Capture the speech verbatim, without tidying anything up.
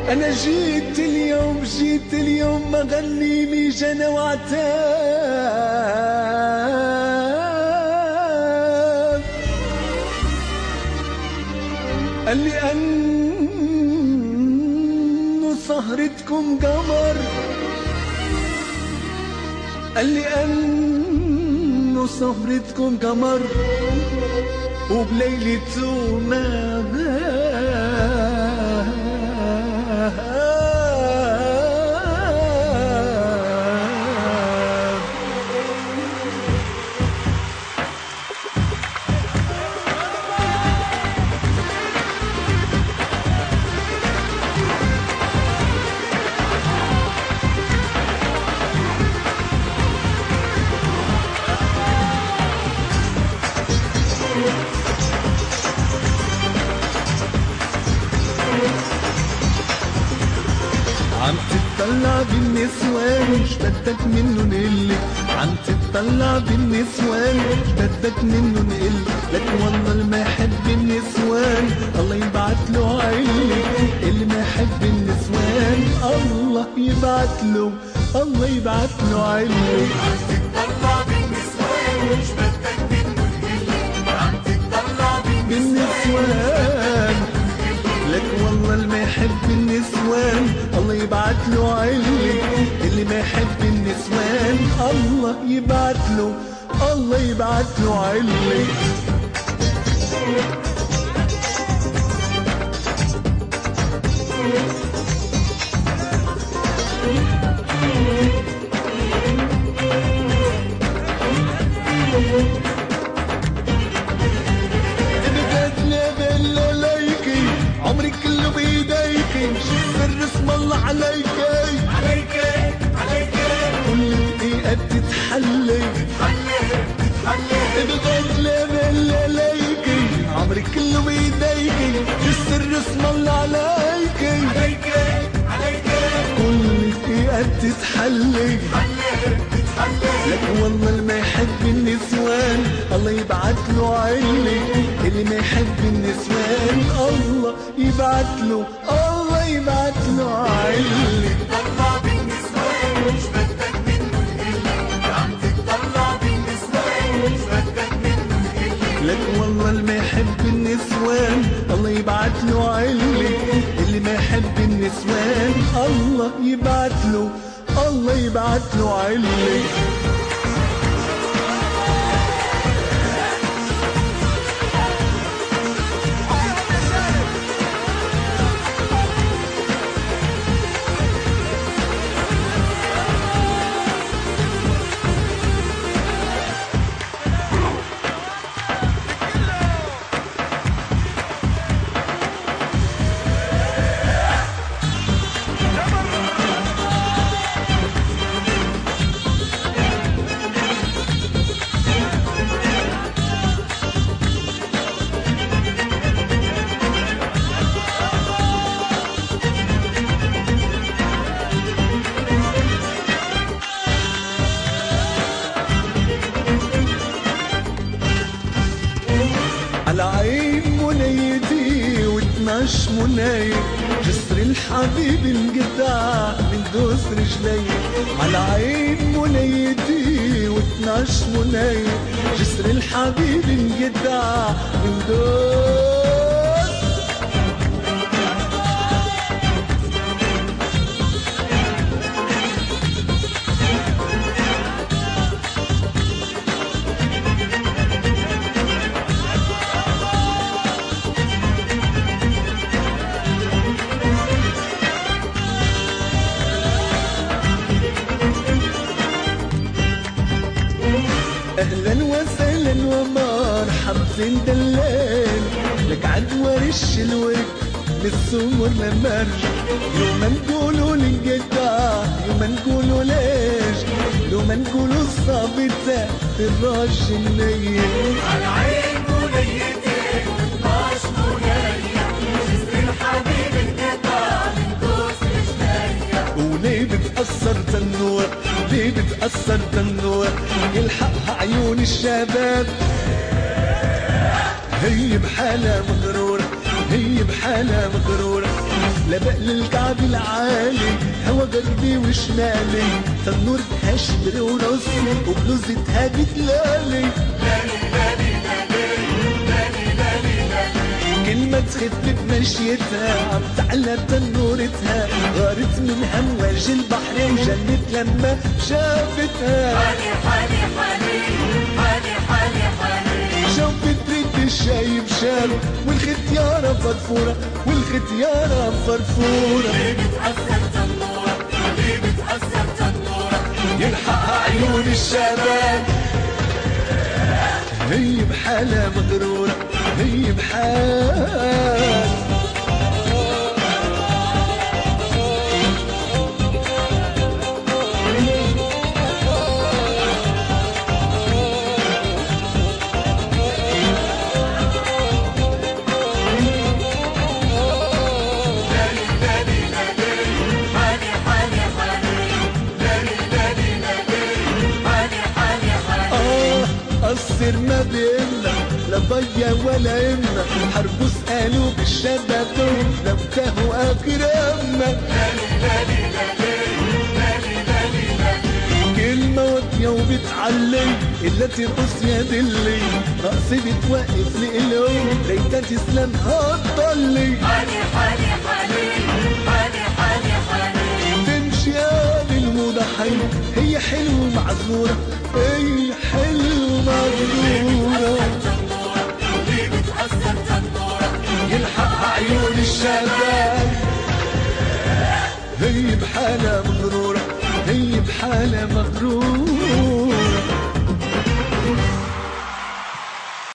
أنا جيت اليوم جيت اليوم ما غني لي جنى وعتاب. قال لي أنه سهرتكم قمر، قال لي أنه سهرتكم قمر وبليلته ما غاب. عم تتطلع بالنسوان مش بدك منه نقلك، عم تتطلع بالنسوان مش بدك منه نقلك، لك والله اللي ما يحب النسوان الله يبعت له عيلك، اللي ما يحب النسوان الله يبعت له الله يبعت له عيلك. عم تتطلع بالنسوان مش بدك منه نقلك، عم تتطلع بالنسوان لك والله اللي ما يحب النسوان الله يبعت له علك، اللي ما يحب النسوان الله يبعت له الله يبعت له علك. عمري كله بيديكي سر اسم الله عليكي عليكي عليكي كل دقيقة بتتحلي تتحلي تتحلي بغلى بغلى عليكي عمري كله بيديكي سر اسم الله عليكي عليكي عليكي كل دقيقة بتتحلي تتحلي تتحلي لك والله اللي ما يحب النسوان الله يبعت له عيلك، اللي ما يحب النسوان الله يبعت له الله يبعت له عيلك. تتطلع بالنسوان مش بدك منه نقلك، عم تتطلع بالنسوان مش بدك منه نقلك، لك والله اللي ما يحب النسوان الله يبعت له عيلك، اللي ما يحب النسوان الله يبعت له الله يبعت له عيلك. على عين منيتي واتناش مناي جسر الحبيب انقطع من دوس رجلي، على عين منيتي واتناش مناي جسر الحبيب انقطع من دوس. اهلا وسهلا ومرحبا دلال لك عدوى رش الورد للسمر لمرج، يوم نقولوا لنقطع يوم نقولوا ليش، يوم نقولوا الصابتة في الراج النيل. على عين منيتي واتناش مناية جسر الحبيب انقطع من دوس رجليا، وليه بتأثر تنور ليه بتأثر تنور يلحقها عيون الشباب، هي بحالة مغرورة هي بحالة مغرورة لبق للكعب العالي هوا قلبي وشمالي تنورتها شبر ونص وبلوزتها بتلالي كلمة تخف بمشيتها عم تعلى تنورتها غارت من همواج البحر وجنت لما شافتها حالي حالي حالي حالي حالي حالي شوفت ريد الشايب شاب والختيارة فضفورة والختيارة فرفورة ليه بتأثر تنورة ليه بتأثر تنورة يلحقها عيون الشباب هي بحالها مغرورة هي بحال قصر ما بينا لا ضيا ولا إما حربوس قلوب الشباب لو تاهوا أكرمنا كلمة واطية وبتعلي إلا ترقص يا دلي رقصي بتوقف لقلوب ليتا تسلم هتضلي حالي حالي حالي حالي حالي حالي تمشي يا الموضة حلو هي حلوة معذورة هي حلوة معذورة ليه بتأثر تنورة يلحقها عيون الشباب هي بحالة مغرورة هي بحالة مغرورة